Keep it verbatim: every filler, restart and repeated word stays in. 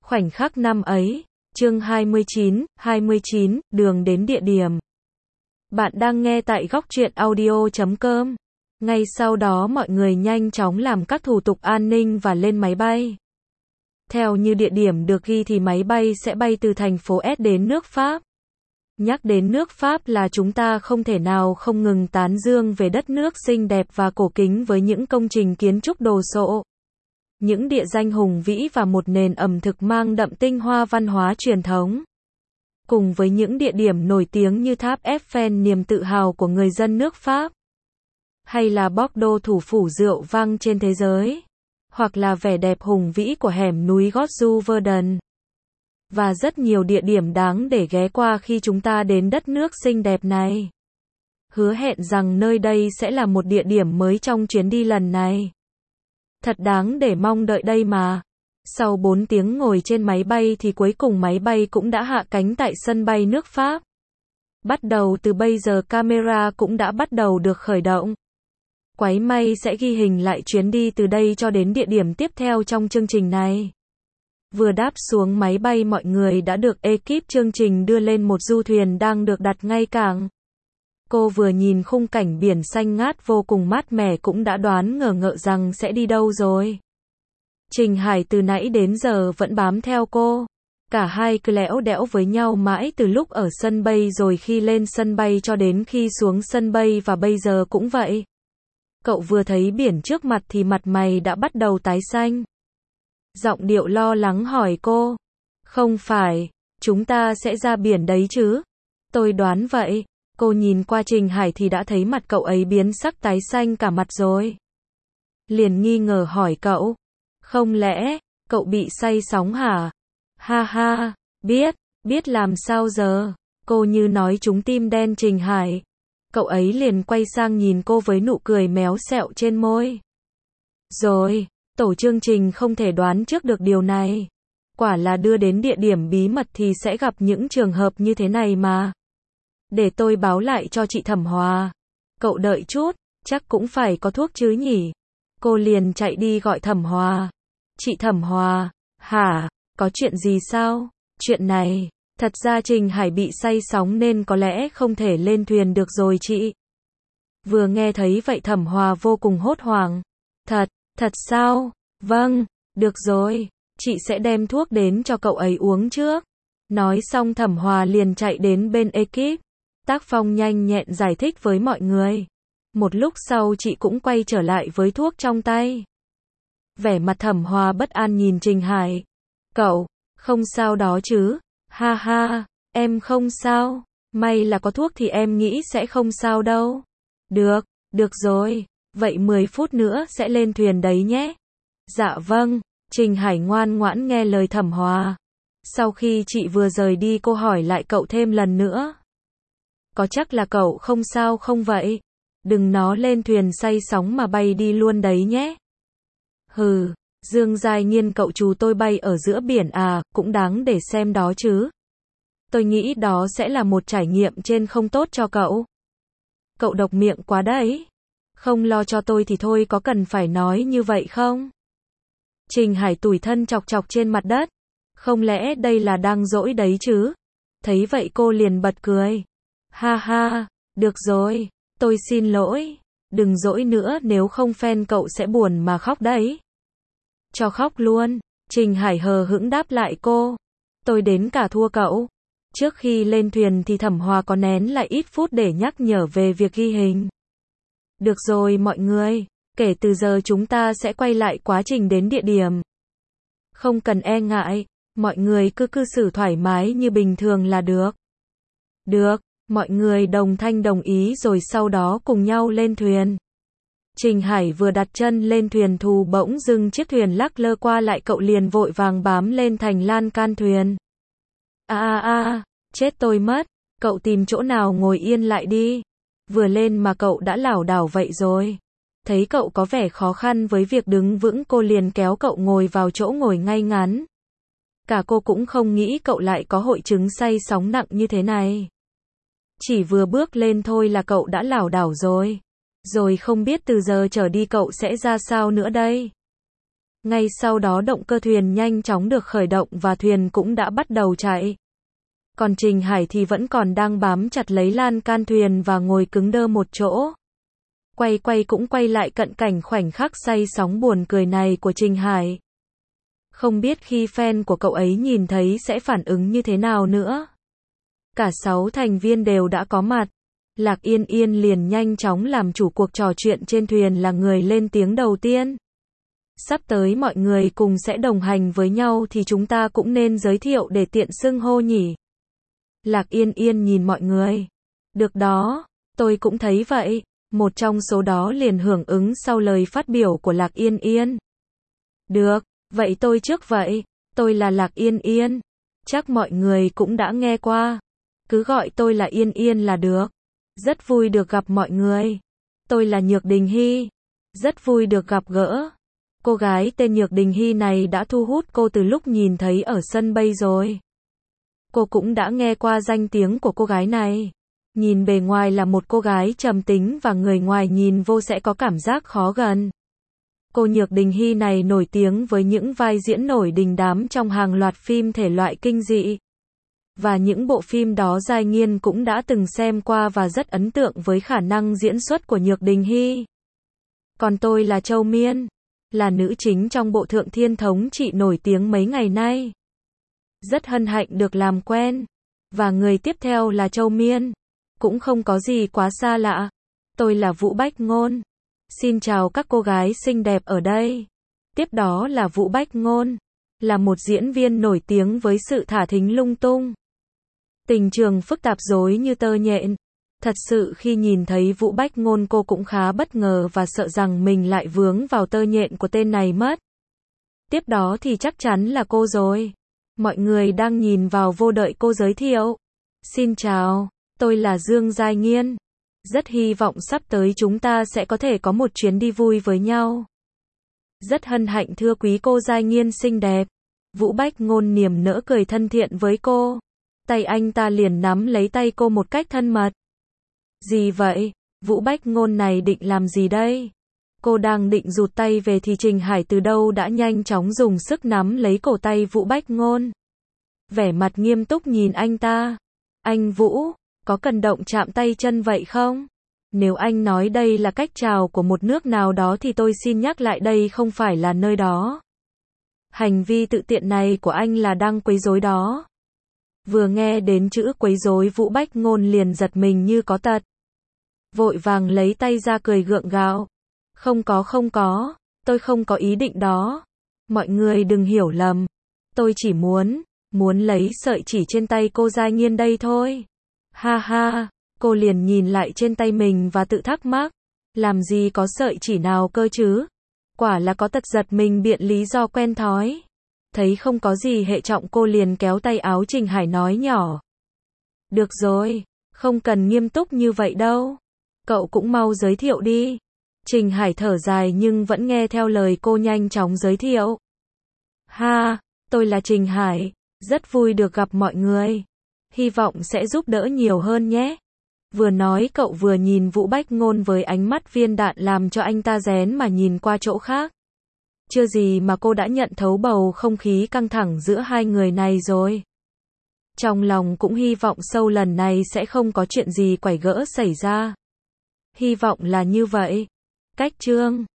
Khoảnh khắc năm ấy, chương hai mươi chín, hai mươi chín, đường đến địa điểm. Bạn đang nghe tại góc truyện audio chấm com. Ngay sau đó mọi người nhanh chóng làm các thủ tục an ninh và lên máy bay. Theo như địa điểm được ghi thì máy bay sẽ bay từ thành phố S đến nước Pháp. Nhắc đến nước Pháp là chúng ta không thể nào không ngừng tán dương về đất nước xinh đẹp và cổ kính với những công trình kiến trúc đồ sộ, những địa danh hùng vĩ và một nền ẩm thực mang đậm tinh hoa văn hóa truyền thống. Cùng với những địa điểm nổi tiếng như tháp Eiffel, niềm tự hào của người dân nước Pháp, hay là Bordeaux, thủ phủ rượu vang trên thế giới, hoặc là vẻ đẹp hùng vĩ của hẻm núi Gót du Verdun, và rất nhiều địa điểm đáng để ghé qua khi chúng ta đến đất nước xinh đẹp này. Hứa hẹn rằng nơi đây sẽ là một địa điểm mới trong chuyến đi lần này. Thật đáng để mong đợi đây mà. Sau bốn tiếng ngồi trên máy bay thì cuối cùng máy bay cũng đã hạ cánh tại sân bay nước Pháp. Bắt đầu từ bây giờ camera cũng đã bắt đầu được khởi động. Quái may sẽ ghi hình lại chuyến đi từ đây cho đến địa điểm tiếp theo trong chương trình này. Vừa đáp xuống máy bay mọi người đã được ekip chương trình đưa lên một du thuyền đang được đặt ngay cảng. Cô vừa nhìn khung cảnh biển xanh ngát vô cùng mát mẻ cũng đã đoán ngờ ngợ rằng sẽ đi đâu rồi. Trình Hải từ nãy đến giờ vẫn bám theo cô. Cả hai cứ lẽo đẽo với nhau mãi từ lúc ở sân bay rồi khi lên sân bay cho đến khi xuống sân bay và bây giờ cũng vậy. Cậu vừa thấy biển trước mặt thì mặt mày đã bắt đầu tái xanh. Giọng điệu lo lắng hỏi cô. Không phải, chúng ta sẽ ra biển đấy chứ? Tôi đoán vậy. Cô nhìn qua Trình Hải thì đã thấy mặt cậu ấy biến sắc tái xanh cả mặt rồi. Liền nghi ngờ hỏi cậu. Không lẽ, cậu bị say sóng hả? Ha ha, biết, biết làm sao giờ? Cô như nói trúng tim đen Trình Hải. Cậu ấy liền quay sang nhìn cô với nụ cười méo xẹo trên môi. Rồi, tổ chương trình không thể đoán trước được điều này. Quả là đưa đến địa điểm bí mật thì sẽ gặp những trường hợp như thế này mà. Để tôi báo lại cho chị Thẩm Hòa. Cậu đợi chút, chắc cũng phải có thuốc chứ nhỉ? Cô liền chạy đi gọi Thẩm Hòa. Chị Thẩm Hòa, hả? Có chuyện gì sao? Chuyện này, thật ra Trình Hải bị say sóng nên có lẽ không thể lên thuyền được rồi chị. Vừa nghe thấy vậy Thẩm Hòa vô cùng hốt hoảng. Thật, thật sao? Vâng, được rồi, chị sẽ đem thuốc đến cho cậu ấy uống trước. Nói xong Thẩm Hòa liền chạy đến bên ekip. Tác Phong nhanh nhẹn giải thích với mọi người. Một lúc sau chị cũng quay trở lại với thuốc trong tay. Vẻ mặt Thẩm Hòa bất an nhìn Trình Hải. Cậu, không sao đó chứ? Ha ha, em không sao. May là có thuốc thì em nghĩ sẽ không sao đâu. Được, được rồi. Vậy mười phút nữa sẽ lên thuyền đấy nhé. Dạ vâng. Trình Hải ngoan ngoãn nghe lời Thẩm Hòa. Sau khi chị vừa rời đi cô hỏi lại cậu thêm lần nữa. Có chắc là cậu không sao không vậy? Đừng nó lên thuyền say sóng mà bay đi luôn đấy nhé. Hừ, Dương Giai Nghiên cậu chú tôi bay ở giữa biển à, cũng đáng để xem đó chứ. Tôi nghĩ đó sẽ là một trải nghiệm trên không tốt cho cậu. Cậu độc miệng quá đấy. Không lo cho tôi thì thôi có cần phải nói như vậy không? Trình Hải tủi thân chọc chọc trên mặt đất. Không lẽ đây là đang dỗi đấy chứ? Thấy vậy cô liền bật cười. Ha ha, được rồi, tôi xin lỗi. Đừng dỗi nữa nếu không fan cậu sẽ buồn mà khóc đấy. Cho khóc luôn. Trình Hải hờ hững đáp lại cô. Tôi đến cả thua cậu. Trước khi lên thuyền thì Thẩm Hòa có nén lại ít phút để nhắc nhở về việc ghi hình. Được rồi mọi người, kể từ giờ chúng ta sẽ quay lại quá trình đến địa điểm. Không cần e ngại, mọi người cứ cư xử thoải mái như bình thường là được. Được, mọi người đồng thanh đồng ý rồi sau đó cùng nhau lên thuyền. Trình Hải vừa đặt chân lên thuyền thù bỗng dưng chiếc thuyền lắc lơ qua lại cậu liền vội vàng bám lên thành lan can thuyền. A a a, chết tôi mất, cậu tìm chỗ nào ngồi yên lại đi. Vừa lên mà cậu đã lảo đảo vậy rồi. Thấy cậu có vẻ khó khăn với việc đứng vững cô liền kéo cậu ngồi vào chỗ ngồi ngay ngắn. Cả cô cũng không nghĩ cậu lại có hội chứng say sóng nặng như thế này. Chỉ vừa bước lên thôi là cậu đã lảo đảo rồi. Rồi không biết từ giờ trở đi cậu sẽ ra sao nữa đây. Ngay sau đó động cơ thuyền nhanh chóng được khởi động và thuyền cũng đã bắt đầu chạy. Còn Trình Hải thì vẫn còn đang bám chặt lấy lan can thuyền và ngồi cứng đơ một chỗ. Quay quay cũng quay lại cận cảnh khoảnh khắc say sóng buồn cười này của Trình Hải. Không biết khi fan của cậu ấy nhìn thấy sẽ phản ứng như thế nào nữa. Cả sáu thành viên đều đã có mặt. Lạc Yên Yên liền nhanh chóng làm chủ cuộc trò chuyện trên thuyền, là người lên tiếng đầu tiên. Sắp tới mọi người cùng sẽ đồng hành với nhau thì chúng ta cũng nên giới thiệu để tiện xưng hô nhỉ. Lạc Yên Yên nhìn mọi người. Được đó, tôi cũng thấy vậy. Một trong số đó liền hưởng ứng sau lời phát biểu của Lạc Yên Yên. Được, vậy tôi trước vậy. Tôi là Lạc Yên Yên. Chắc mọi người cũng đã nghe qua. Cứ gọi tôi là Yên Yên là được. Rất vui được gặp mọi người. Tôi là Nhược Đình Hy. Rất vui được gặp gỡ. Cô gái tên Nhược Đình Hy này đã thu hút cô từ lúc nhìn thấy ở sân bay rồi. Cô cũng đã nghe qua danh tiếng của cô gái này. Nhìn bề ngoài là một cô gái trầm tính và người ngoài nhìn vô sẽ có cảm giác khó gần. Cô Nhược Đình Hy này nổi tiếng với những vai diễn nổi đình đám trong hàng loạt phim thể loại kinh dị. Và những bộ phim đó Giai Nghiên cũng đã từng xem qua và rất ấn tượng với khả năng diễn xuất của Nhược Đình Hy. Còn tôi là Châu Miên, là nữ chính trong bộ Thượng Thiên Thống Trị nổi tiếng mấy ngày nay. Rất hân hạnh được làm quen. Và người tiếp theo là Châu Miên. Cũng không có gì quá xa lạ. Tôi là Vũ Bách Ngôn. Xin chào các cô gái xinh đẹp ở đây. Tiếp đó là Vũ Bách Ngôn. Là một diễn viên nổi tiếng với sự thả thính lung tung. Tình trường phức tạp rối như tơ nhện. Thật sự khi nhìn thấy Vũ Bách Ngôn cô cũng khá bất ngờ và sợ rằng mình lại vướng vào tơ nhện của tên này mất. Tiếp đó thì chắc chắn là cô rồi. Mọi người đang nhìn vào vô đợi cô giới thiệu. Xin chào, tôi là Dương Giai Nghiên. Rất hy vọng sắp tới chúng ta sẽ có thể có một chuyến đi vui với nhau. Rất hân hạnh thưa quý cô Giai Nghiên xinh đẹp. Vũ Bách Ngôn niềm nở cười thân thiện với cô. Tay anh ta liền nắm lấy tay cô một cách thân mật. Gì vậy? Vũ Bách Ngôn này định làm gì đây? Cô đang định rụt tay về thì Trình Hải từ đâu đã nhanh chóng dùng sức nắm lấy cổ tay Vũ Bách Ngôn. Vẻ mặt nghiêm túc nhìn anh ta. Anh Vũ, có cần động chạm tay chân vậy không? Nếu anh nói đây là cách chào của một nước nào đó thì tôi xin nhắc lại đây không phải là nơi đó. Hành vi tự tiện này của anh là đang quấy rối đó. Vừa nghe đến chữ quấy rối Vũ Bách Ngôn liền giật mình như có tật. Vội vàng lấy tay ra cười gượng gạo. Không có không có, tôi không có ý định đó. Mọi người đừng hiểu lầm. Tôi chỉ muốn, muốn lấy sợi chỉ trên tay cô Giai Nghiên đây thôi. Ha ha, cô liền nhìn lại trên tay mình và tự thắc mắc. Làm gì có sợi chỉ nào cơ chứ? Quả là có tật giật mình biện lý do quen thói. Thấy không có gì hệ trọng cô liền kéo tay áo Trình Hải nói nhỏ. Được rồi, không cần nghiêm túc như vậy đâu. Cậu cũng mau giới thiệu đi. Trình Hải thở dài nhưng vẫn nghe theo lời cô nhanh chóng giới thiệu. Ha, tôi là Trình Hải, rất vui được gặp mọi người. Hy vọng sẽ giúp đỡ nhiều hơn nhé. Vừa nói cậu vừa nhìn Vũ Bách Ngôn với ánh mắt viên đạn làm cho anh ta rén mà nhìn qua chỗ khác. Chưa gì mà cô đã nhận thấu bầu không khí căng thẳng giữa hai người này rồi. Trong lòng cũng hy vọng sâu lần này sẽ không có chuyện gì quẩy gỡ xảy ra. Hy vọng là như vậy. Cách chương